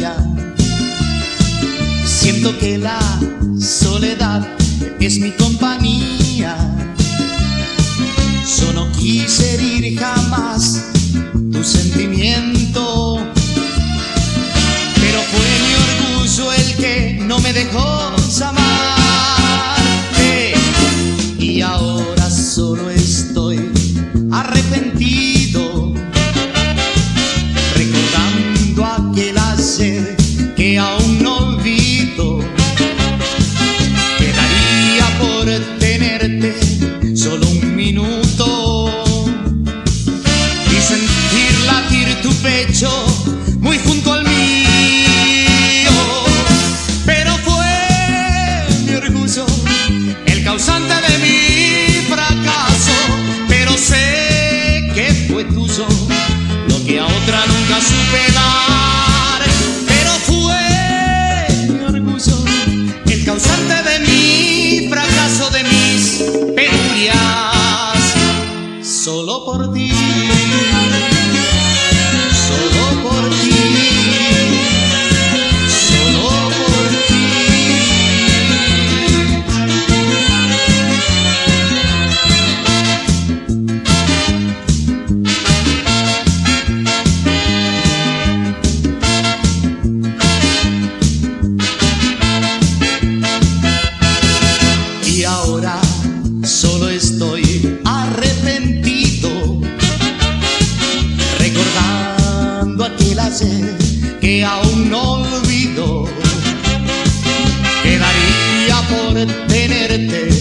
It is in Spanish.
día. Siento que la soledad es mi compañía. Yo no quise herir jamás tu sentimiento, pero fue mi orgullo el que no me dejó amarte. Y ahora solo estoy arrepentido, recordando aquel ayer que aún no olvido. Quedaría por tenerte solo un minuto y sentir latir tu pecho muy junto al mío. Pero fue mi orgullo el causante de mi fracaso, pero sé que fue tuyo lo que a otra nunca supe dar. Pero fue mi orgullo el causante de mi fracaso, de mis penurias. Solo por ti, solo por ti, solo por ti. Y ahora solo estoy arrepentido, recordando aquel ayer que aún no olvido. Quedaría por tenerte